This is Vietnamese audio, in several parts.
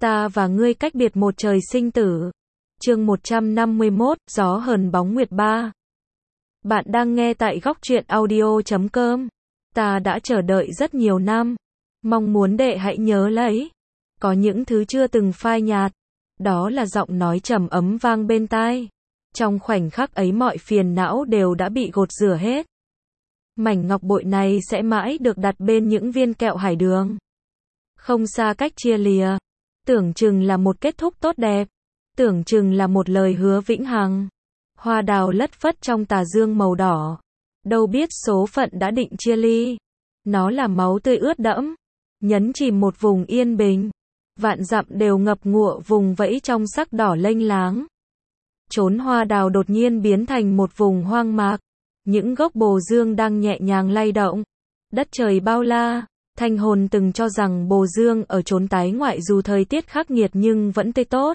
Ta và ngươi cách biệt một trời sinh tử. Chương 151, Gió hờn bóng nguyệt 3. Bạn đang nghe tại góc truyện audio.com. Ta đã chờ đợi rất nhiều năm. Mong muốn đệ hãy nhớ lấy. Có những thứ chưa từng phai nhạt. Đó là giọng nói trầm ấm vang bên tai. Trong khoảnh khắc ấy mọi phiền não đều đã bị gột rửa hết. Mảnh ngọc bội này sẽ mãi được đặt bên những viên kẹo hải đường. Không xa cách chia lìa. Tưởng chừng là một kết thúc tốt đẹp. Tưởng chừng là một lời hứa vĩnh hằng. Hoa đào lất phất trong tà dương màu đỏ. Đâu biết số phận đã định chia ly. Nó là máu tươi ướt đẫm. Nhấn chìm một vùng yên bình. Vạn dặm đều ngập ngụa vùng vẫy trong sắc đỏ lênh láng. Chốn hoa đào đột nhiên biến thành một vùng hoang mạc. Những gốc bồ dương đang nhẹ nhàng lay động. Đất trời bao la. Thanh hồn từng cho rằng bồ dương ở chốn tái ngoại dù thời tiết khắc nghiệt nhưng vẫn tươi tốt.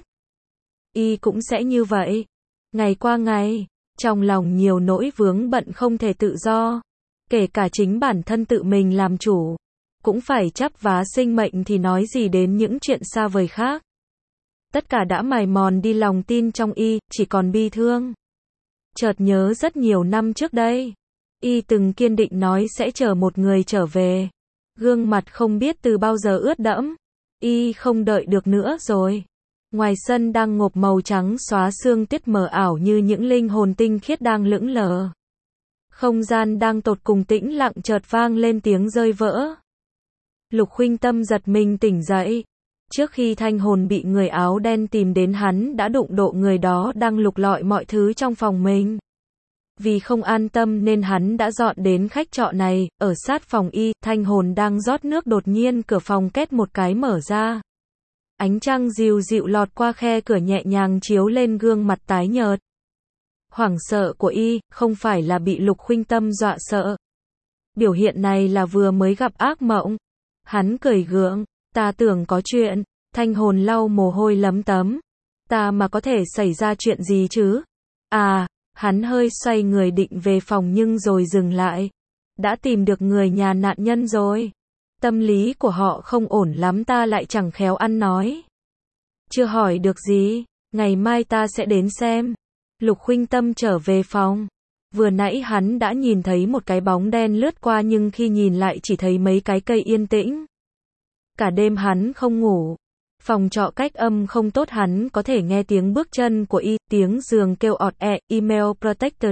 Y cũng sẽ như vậy. Ngày qua ngày, trong lòng nhiều nỗi vướng bận không thể tự do. Kể cả chính bản thân tự mình làm chủ. Cũng phải chắp vá sinh mệnh thì nói gì đến những chuyện xa vời khác. Tất cả đã mài mòn đi lòng tin trong Y, chỉ còn bi thương. Chợt nhớ rất nhiều năm trước đây. Y từng kiên định nói sẽ chờ một người trở về. Gương mặt không biết từ bao giờ ướt đẫm. Y không đợi được nữa rồi. Ngoài sân đang ngộp màu trắng xóa sương tuyết mờ ảo như những linh hồn tinh khiết đang lững lờ. Không gian đang tột cùng tĩnh lặng chợt vang lên tiếng rơi vỡ. Lục Khuynh Tâm giật mình tỉnh dậy. Trước khi thanh hồn bị người áo đen tìm đến hắn đã đụng độ người đó đang lục lọi mọi thứ trong phòng mình. Vì không an tâm nên hắn đã dọn đến khách trọ này, ở sát phòng Y, thanh hồn đang rót nước đột nhiên cửa phòng két một cái mở ra. Ánh trăng dịu dịu lọt qua khe cửa nhẹ nhàng chiếu lên gương mặt tái nhợt. Hoảng sợ của Y, không phải là bị Lục Khuynh Tâm dọa sợ. Biểu hiện này là vừa mới gặp ác mộng. Hắn cười gượng, ta tưởng có chuyện, thanh hồn lau mồ hôi lấm tấm. Ta mà có thể xảy ra chuyện gì chứ? À, hắn hơi xoay người định về phòng nhưng rồi dừng lại. Đã tìm được người nhà nạn nhân rồi. Tâm lý của họ không ổn lắm ta lại chẳng khéo ăn nói. Chưa hỏi được gì, ngày mai ta sẽ đến xem. Lục Khuynh Tâm trở về phòng. Vừa nãy hắn đã nhìn thấy một cái bóng đen lướt qua nhưng khi nhìn lại chỉ thấy mấy cái cây yên tĩnh. Cả đêm hắn không ngủ. Phòng trọ cách âm không tốt hắn có thể nghe tiếng bước chân của Y, tiếng giường kêu ọt email protected.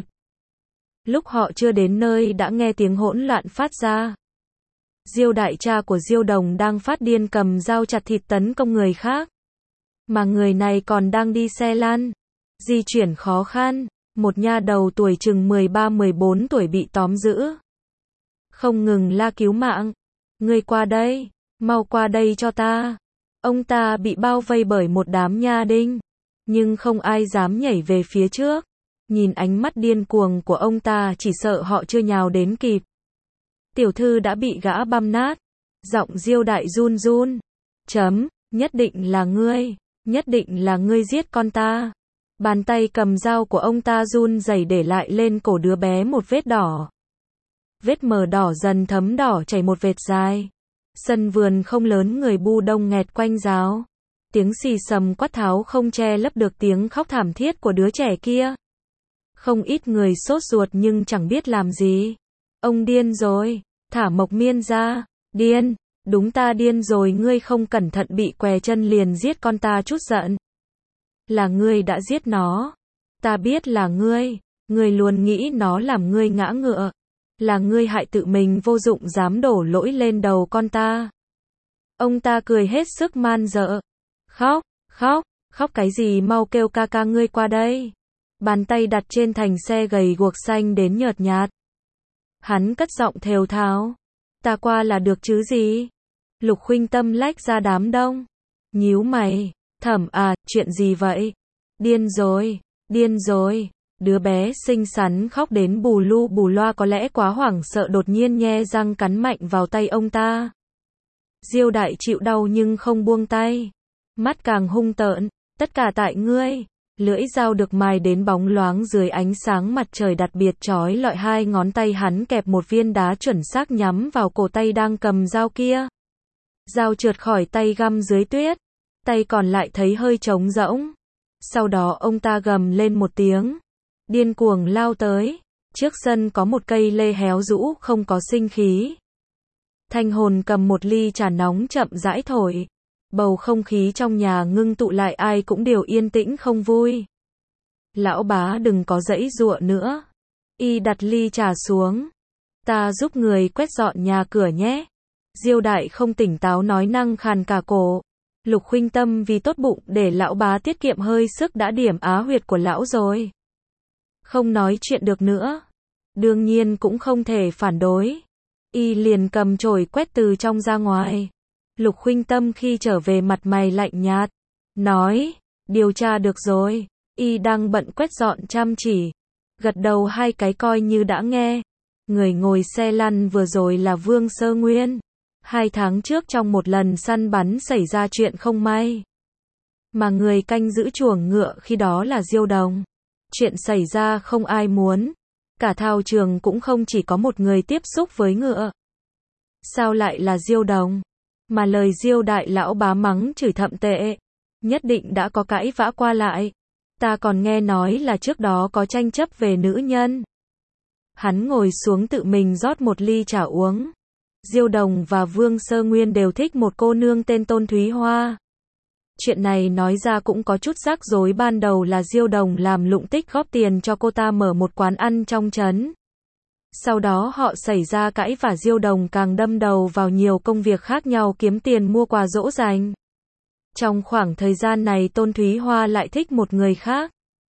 Lúc họ chưa đến nơi đã nghe tiếng hỗn loạn phát ra. Diêu đại cha của Diêu Đồng đang phát điên cầm dao chặt thịt tấn công người khác. Mà người này còn đang đi xe lăn. Di chuyển khó khăn. Một nha đầu tuổi chừng 13-14 tuổi bị tóm giữ. Không ngừng la cứu mạng. Ngươi qua đây. Mau qua đây cho ta. Ông ta bị bao vây bởi một đám nha đinh. Nhưng không ai dám nhảy về phía trước. Nhìn ánh mắt điên cuồng của ông ta chỉ sợ họ chưa nhào đến kịp. Tiểu thư đã bị gã băm nát. Giọng Diêu đại run run. Nhất định là ngươi. Nhất định là ngươi giết con ta. Bàn tay cầm dao của ông ta run rẩy để lại lên cổ đứa bé một vết đỏ. Vết mờ đỏ dần thấm đỏ chảy một vệt dài. Sân vườn không lớn người bu đông nghẹt quanh rào. Tiếng xì xầm quát tháo không che lấp được tiếng khóc thảm thiết của đứa trẻ kia. Không ít người sốt ruột nhưng chẳng biết làm gì. Ông điên rồi, thả Mộc Miên ra. Điên, đúng ta điên rồi, ngươi không cẩn thận bị què chân liền giết con ta chút giận. Là ngươi đã giết nó. Ta biết là ngươi. Ngươi luôn nghĩ nó làm ngươi ngã ngựa. Là ngươi hại tự mình vô dụng dám đổ lỗi lên đầu con ta. Ông ta cười hết sức man dợ. Khóc cái gì, mau kêu ca ca ngươi qua đây. Bàn tay đặt trên thành xe gầy guộc xanh đến nhợt nhạt. Hắn cất giọng thều thào. Ta qua là được chứ gì. Lục Khuynh Tâm lách ra đám đông. Nhíu mày. Thẩm à, chuyện gì vậy? Điên rồi. Đứa bé xinh xắn khóc đến bù lu bù loa có lẽ quá hoảng sợ đột nhiên nhe răng cắn mạnh vào tay ông ta. Diêu đại chịu đau nhưng không buông tay. Mắt càng hung tợn. Tất cả tại ngươi. Lưỡi dao được mài đến bóng loáng dưới ánh sáng mặt trời đặc biệt chói lọi, hai ngón tay hắn kẹp một viên đá chuẩn xác nhắm vào cổ tay đang cầm dao kia. Dao trượt khỏi tay găm dưới tuyết. tay còn lại thấy hơi trống rỗng. Sau đó ông ta gầm lên một tiếng, điên cuồng lao tới. Trước sân có một cây lê héo rũ không có sinh khí. Thanh Hồn cầm một ly trà nóng chậm rãi thổi. Bầu không khí trong nhà ngưng tụ lại, ai cũng đều yên tĩnh không vui. Lão bá đừng có giãy giụa nữa. Y đặt ly trà xuống. Ta giúp người quét dọn nhà cửa nhé. Diêu Đại không tỉnh táo nói năng khàn cả cổ. Lục Khuynh Tâm vì tốt bụng để lão bá tiết kiệm hơi sức đã điểm á huyệt của lão rồi. Không nói chuyện được nữa. Đương nhiên cũng không thể phản đối. Y liền cầm chổi quét từ trong ra ngoài. Lục Khuynh Tâm khi trở về mặt mày lạnh nhạt. Nói, điều tra được rồi. Y đang bận quét dọn chăm chỉ. Gật đầu hai cái coi như đã nghe. Người ngồi xe lăn vừa rồi là Vương Sơ Nguyên. 2 tháng trước trong một lần săn bắn xảy ra chuyện không may. Mà người canh giữ chuồng ngựa khi đó là Diêu Đồng. Chuyện xảy ra không ai muốn. Cả thao trường cũng không chỉ có một người tiếp xúc với ngựa. Sao lại là Diêu Đồng? Mà lời Diêu Đại lão bá mắng chửi thậm tệ. Nhất định đã có cãi vã qua lại. Ta còn nghe nói là trước đó có tranh chấp về nữ nhân. Hắn ngồi xuống tự mình rót một ly trà uống. Diêu Đồng và Vương Sơ Nguyên đều thích một cô nương tên Tôn Thúy Hoa. Chuyện này nói ra cũng có chút rắc rối, ban đầu là Diêu Đồng làm lụng tích góp tiền cho cô ta mở một quán ăn trong trấn. Sau đó họ xảy ra cãi và Diêu Đồng càng đâm đầu vào nhiều công việc khác nhau kiếm tiền mua quà dỗ dành. Trong khoảng thời gian này Tôn Thúy Hoa lại thích một người khác.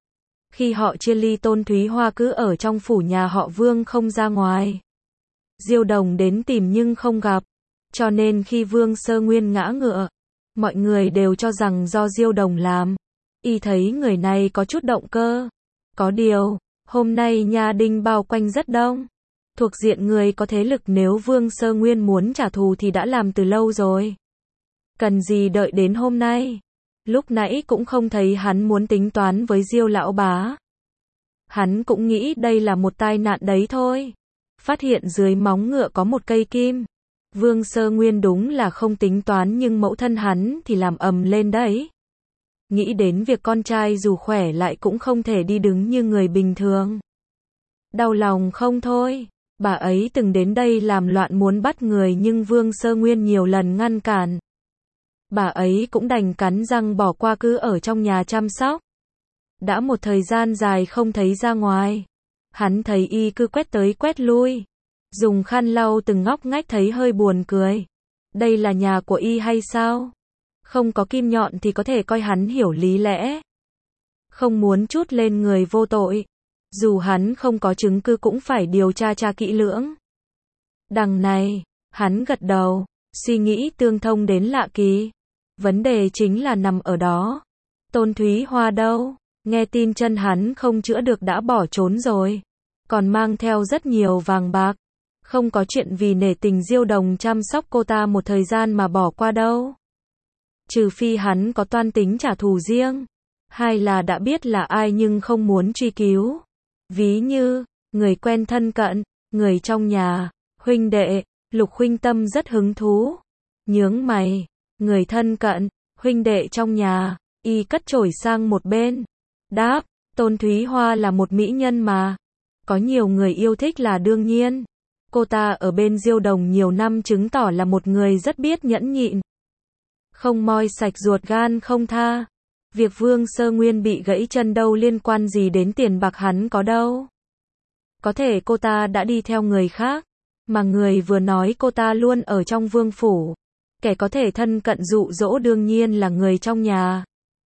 Khi họ chia ly Tôn Thúy Hoa cứ ở trong phủ nhà họ Vương không ra ngoài. Diêu Đồng đến tìm nhưng không gặp. Cho nên khi Vương Sơ Nguyên ngã ngựa, mọi người đều cho rằng do Diêu Đồng làm. Y thấy người này có chút động cơ. Có điều, hôm nay nhà đinh bao quanh rất đông. Thuộc diện người có thế lực, nếu Vương Sơ Nguyên muốn trả thù thì đã làm từ lâu rồi. Cần gì đợi đến hôm nay. Lúc nãy cũng không thấy hắn muốn tính toán với Diêu lão bá. Hắn cũng nghĩ đây là một tai nạn đấy thôi. Phát hiện dưới móng ngựa có một cây kim. Vương Sơ Nguyên đúng là không tính toán, nhưng mẫu thân hắn thì làm ầm lên đấy. Nghĩ đến việc con trai dù khỏe lại cũng không thể đi đứng như người bình thường. Đau lòng không thôi. Bà ấy từng đến đây làm loạn muốn bắt người nhưng Vương Sơ Nguyên nhiều lần ngăn cản. Bà ấy cũng đành cắn răng bỏ qua, cứ ở trong nhà chăm sóc. Đã một thời gian dài không thấy ra ngoài. Hắn thấy y cứ quét tới quét lui. Dùng khăn lau từng ngóc ngách thấy hơi buồn cười. Đây là nhà của y hay sao? Không có kim nhọn thì có thể coi hắn hiểu lý lẽ. Không muốn trút lên người vô tội. Dù hắn không có chứng cứ cũng phải điều tra kỹ lưỡng. Đằng này, hắn gật đầu, suy nghĩ tương thông đến lạ kỳ. Vấn đề chính là nằm ở đó. Tôn Thúy Hoa đâu? Nghe tin chân hắn không chữa được đã bỏ trốn rồi. Còn mang theo rất nhiều vàng bạc. Không có chuyện vì nể tình Diêu Đồng chăm sóc cô ta một thời gian mà bỏ qua đâu. Trừ phi hắn có toan tính trả thù riêng. Hay là đã biết là ai nhưng không muốn truy cứu. Ví như, người quen thân cận, người trong nhà, huynh đệ. Lục Khuynh Tâm rất hứng thú. Nhướng mày, người thân cận, huynh đệ trong nhà. Y cất chổi sang một bên. Đáp, Tôn Thúy Hoa là một mỹ nhân mà. Có nhiều người yêu thích là đương nhiên. Cô ta ở bên Diêu Đồng nhiều năm chứng tỏ là một người rất biết nhẫn nhịn. Không moi sạch ruột gan không tha. Việc Vương Sơ Nguyên bị gãy chân đâu liên quan gì đến tiền bạc hắn có đâu. Có thể cô ta đã đi theo người khác. Mà người vừa nói cô ta luôn ở trong vương phủ. Kẻ có thể thân cận dụ dỗ đương nhiên là người trong nhà.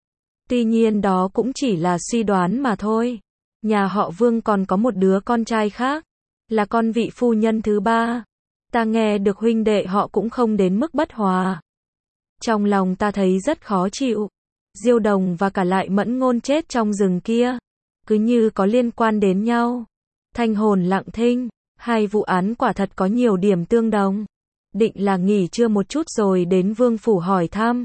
Tuy nhiên đó cũng chỉ là suy đoán mà thôi. Nhà họ Vương còn có một đứa con trai khác. Là con vị phu nhân thứ 3. Ta nghe được huynh đệ họ cũng không đến mức bất hòa. Trong lòng ta thấy rất khó chịu. Diêu Đồng và cả Lại Mẫn Ngôn chết trong rừng kia. Cứ như có liên quan đến nhau. Thanh Hồn lặng thinh. Hai vụ án quả thật có nhiều điểm tương đồng. Định là nghỉ trưa một chút rồi đến vương phủ hỏi thăm.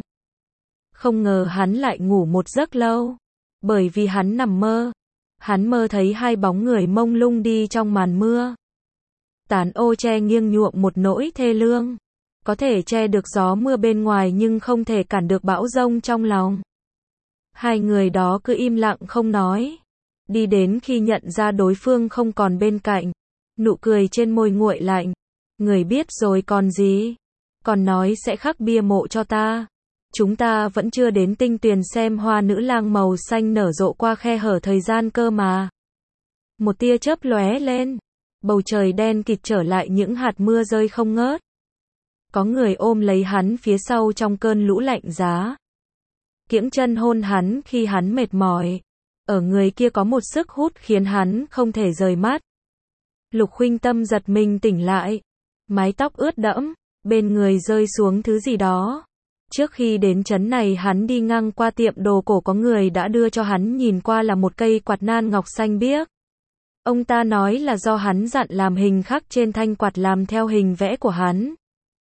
Không ngờ hắn lại ngủ một giấc lâu. Bởi vì hắn nằm mơ. Hắn mơ thấy hai bóng người mông lung đi trong màn mưa. Tán ô che nghiêng nhuộm một nỗi thê lương. có thể che được gió mưa bên ngoài nhưng không thể cản được bão giông trong lòng. Hai người đó cứ im lặng không nói. Đi đến khi nhận ra đối phương không còn bên cạnh. Nụ cười trên môi nguội lạnh. Người biết rồi còn gì? Còn nói sẽ khắc bia mộ cho ta. Chúng ta vẫn chưa đến Tinh Tuyền xem hoa nữ lang màu xanh nở rộ qua khe hở thời gian cơ mà. Một tia chớp lóe lên. Bầu trời đen kịt trở lại những hạt mưa rơi không ngớt. Có người ôm lấy hắn phía sau trong cơn lũ lạnh giá. Kiễng chân hôn hắn khi hắn mệt mỏi. Ở người kia có một sức hút khiến hắn không thể rời mắt. Lục Khuynh Tâm giật mình tỉnh lại. Mái tóc ướt đẫm, bên người rơi xuống thứ gì đó. Trước khi đến trấn này hắn đi ngang qua tiệm đồ cổ, có người đã đưa cho hắn nhìn qua là một cây quạt nan ngọc xanh biếc. Ông ta nói là do hắn dặn làm hình khắc trên thanh quạt làm theo hình vẽ của hắn.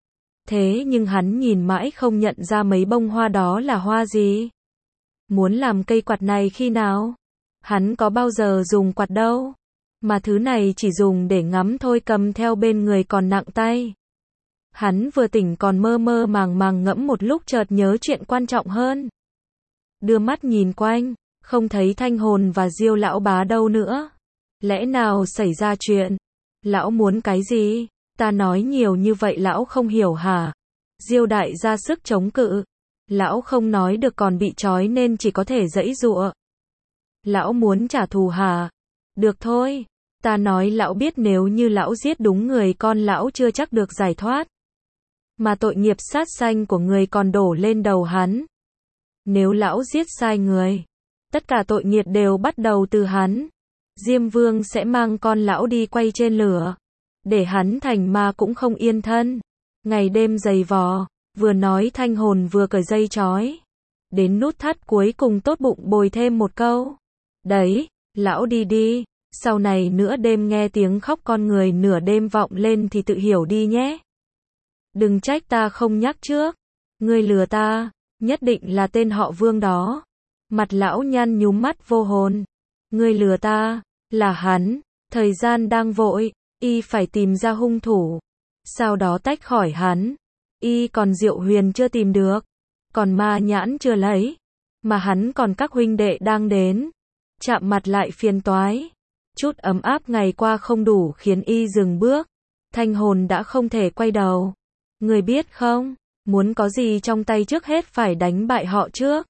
Thế nhưng hắn nhìn mãi không nhận ra mấy bông hoa đó là hoa gì. Muốn làm cây quạt này khi nào? Hắn có bao giờ dùng quạt đâu. Mà thứ này chỉ dùng để ngắm thôi, cầm theo bên người còn nặng tay. Hắn vừa tỉnh còn mơ mơ màng màng ngẫm một lúc, chợt nhớ chuyện quan trọng hơn. Đưa mắt nhìn quanh, không thấy Thanh Hồn và Diêu lão bá đâu nữa. Lẽ nào xảy ra chuyện? Lão muốn cái gì? Ta nói nhiều như vậy lão không hiểu hả? Diêu đại ra sức chống cự. Lão không nói được còn bị trói nên chỉ có thể giãy giụa. Lão muốn trả thù hả? Được thôi. Ta nói lão biết nếu như lão giết đúng người con lão chưa chắc được giải thoát. Mà tội nghiệp sát sanh của người còn đổ lên đầu hắn. Nếu lão giết sai người, tất cả tội nghiệp đều bắt đầu từ hắn. Diêm Vương sẽ mang con lão đi quay trên lửa. Để hắn thành ma cũng không yên thân. Ngày đêm giày vò, vừa nói Thanh Hồn vừa cởi dây trói. Đến nút thắt cuối cùng tốt bụng bồi thêm một câu. Đấy, lão đi đi. Sau này nửa đêm nghe tiếng khóc con người nửa đêm vọng lên thì tự hiểu đi nhé. Đừng trách ta không nhắc trước. Ngươi lừa ta, nhất định là tên họ Vương đó. Mặt lão nhăn nhúm mắt vô hồn. Ngươi lừa ta, là hắn. Thời gian đang vội, y phải tìm ra hung thủ. Sau đó tách khỏi hắn. Y còn Diệu Huyền chưa tìm được. Còn ma nhãn chưa lấy. Mà hắn còn các huynh đệ đang đến. Chạm mặt lại phiền toái. Chút ấm áp ngày qua không đủ khiến y dừng bước. Thanh Hồn đã không thể quay đầu. Người biết không, muốn có gì trong tay trước hết phải đánh bại họ trước.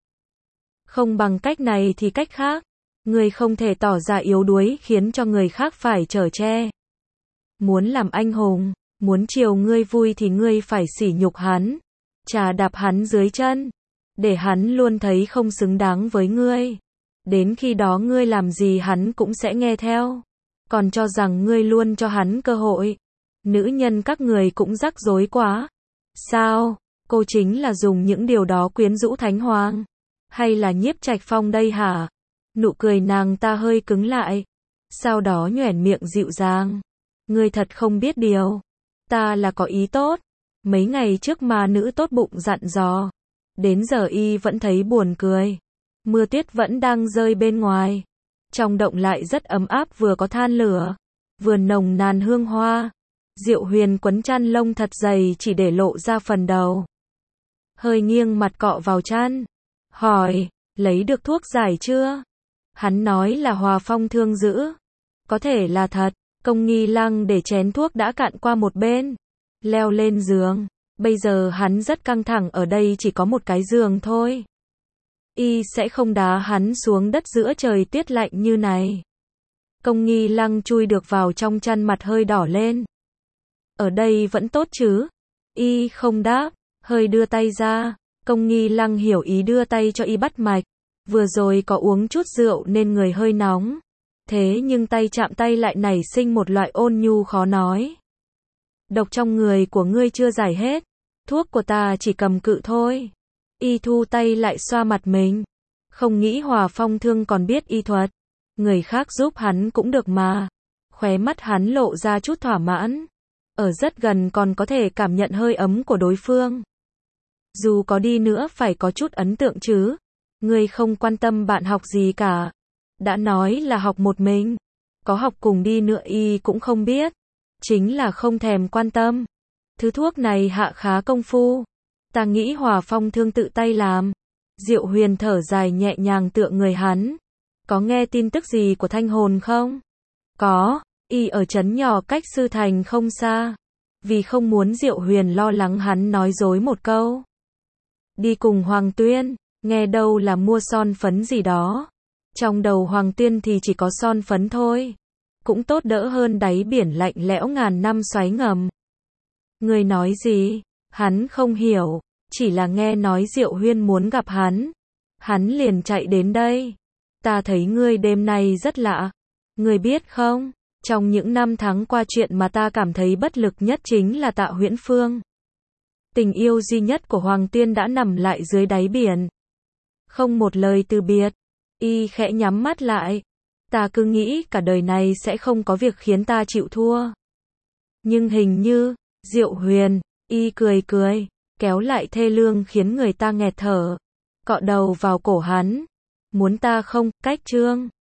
Không bằng cách này thì cách khác. Người không thể tỏ ra yếu đuối khiến cho người khác phải chở che. Muốn làm anh hùng, muốn chiều ngươi vui thì ngươi phải sỉ nhục hắn. Chà đạp hắn dưới chân. Để hắn luôn thấy không xứng đáng với ngươi. Đến khi đó ngươi làm gì hắn cũng sẽ nghe theo. Còn cho rằng ngươi luôn cho hắn cơ hội. Nữ nhân các người cũng rắc rối quá. Sao, cô chính là dùng những điều đó quyến rũ Thánh Hoàng? Hay là Nhiếp Trạch Phong đây hả? Nụ cười nàng ta hơi cứng lại. Sau đó nhoẻn miệng dịu dàng. Ngươi thật không biết điều. Ta là có ý tốt. Mấy ngày trước mà nữ tốt bụng dặn dò. Đến giờ y vẫn thấy buồn cười. Mưa tuyết vẫn đang rơi bên ngoài. Trong động lại rất ấm áp, vừa có than lửa, vừa nồng nàn hương hoa. Diệu Huyền quấn chăn lông thật dày chỉ để lộ ra phần đầu. Hơi nghiêng mặt cọ vào chăn. Hỏi, lấy được thuốc giải chưa? Hắn nói là Hòa Phong thương giữ. Có thể là thật. Công Nghi Lăng để chén thuốc đã cạn qua một bên. Leo lên giường. Bây giờ hắn rất căng thẳng, ở đây chỉ có một cái giường thôi. Y sẽ không đá hắn xuống đất giữa trời tuyết lạnh như này. Công Nghi Lăng chui được vào trong chăn, mặt hơi đỏ lên. Ở đây vẫn tốt chứ? Y không đáp, hơi đưa tay ra. Công Nghi Lăng hiểu ý đưa tay cho y bắt mạch. Vừa rồi có uống chút rượu nên người hơi nóng. Thế nhưng tay chạm tay lại nảy sinh một loại ôn nhu khó nói. Độc trong người của ngươi chưa giải hết. Thuốc của ta chỉ cầm cự thôi. Y thu tay lại xoa mặt mình. Không nghĩ Hòa Phong thương còn biết y thuật. Người khác giúp hắn cũng được mà. Khóe mắt hắn lộ ra chút thỏa mãn. Ở rất gần còn có thể cảm nhận hơi ấm của đối phương. Dù có đi nữa phải có chút ấn tượng chứ. Ngươi không quan tâm bạn học gì cả. Đã nói là học một mình. Có học cùng đi nữa y cũng không biết. Chính là không thèm quan tâm. Thứ thuốc này hạ khá công phu. Ta nghĩ Hòa Phong Thương tự tay làm. Diệu Huyền thở dài nhẹ nhàng tựa người hắn. Có nghe tin tức gì của Thanh Hồn không? Có, y ở trấn nhỏ cách Sư Thành không xa. Vì không muốn Diệu Huyền lo lắng hắn nói dối một câu. Đi cùng Hoàng Tuyên, nghe đâu là mua son phấn gì đó. Trong đầu Hoàng Tuyên thì chỉ có son phấn thôi. Cũng tốt đỡ hơn đáy biển lạnh lẽo ngàn năm xoáy ngầm. Ngươi nói gì? Hắn không hiểu, chỉ là nghe nói Diệu Huyên muốn gặp hắn. Hắn liền chạy đến đây. Ta thấy ngươi đêm nay rất lạ. Ngươi biết không, trong những năm tháng qua chuyện mà ta cảm thấy bất lực nhất chính là Tạ Huyễn Phương. Tình yêu duy nhất của Hoàng Tuyên đã nằm lại dưới đáy biển. Không một lời từ biệt. Y khẽ nhắm mắt lại. Ta cứ nghĩ cả đời này sẽ không có việc khiến ta chịu thua. Nhưng hình như, Diệu Huyền, y cười cười, kéo lại thê lương khiến người ta nghẹt thở. Cọ đầu vào cổ hắn. Muốn ta không, cách Trương.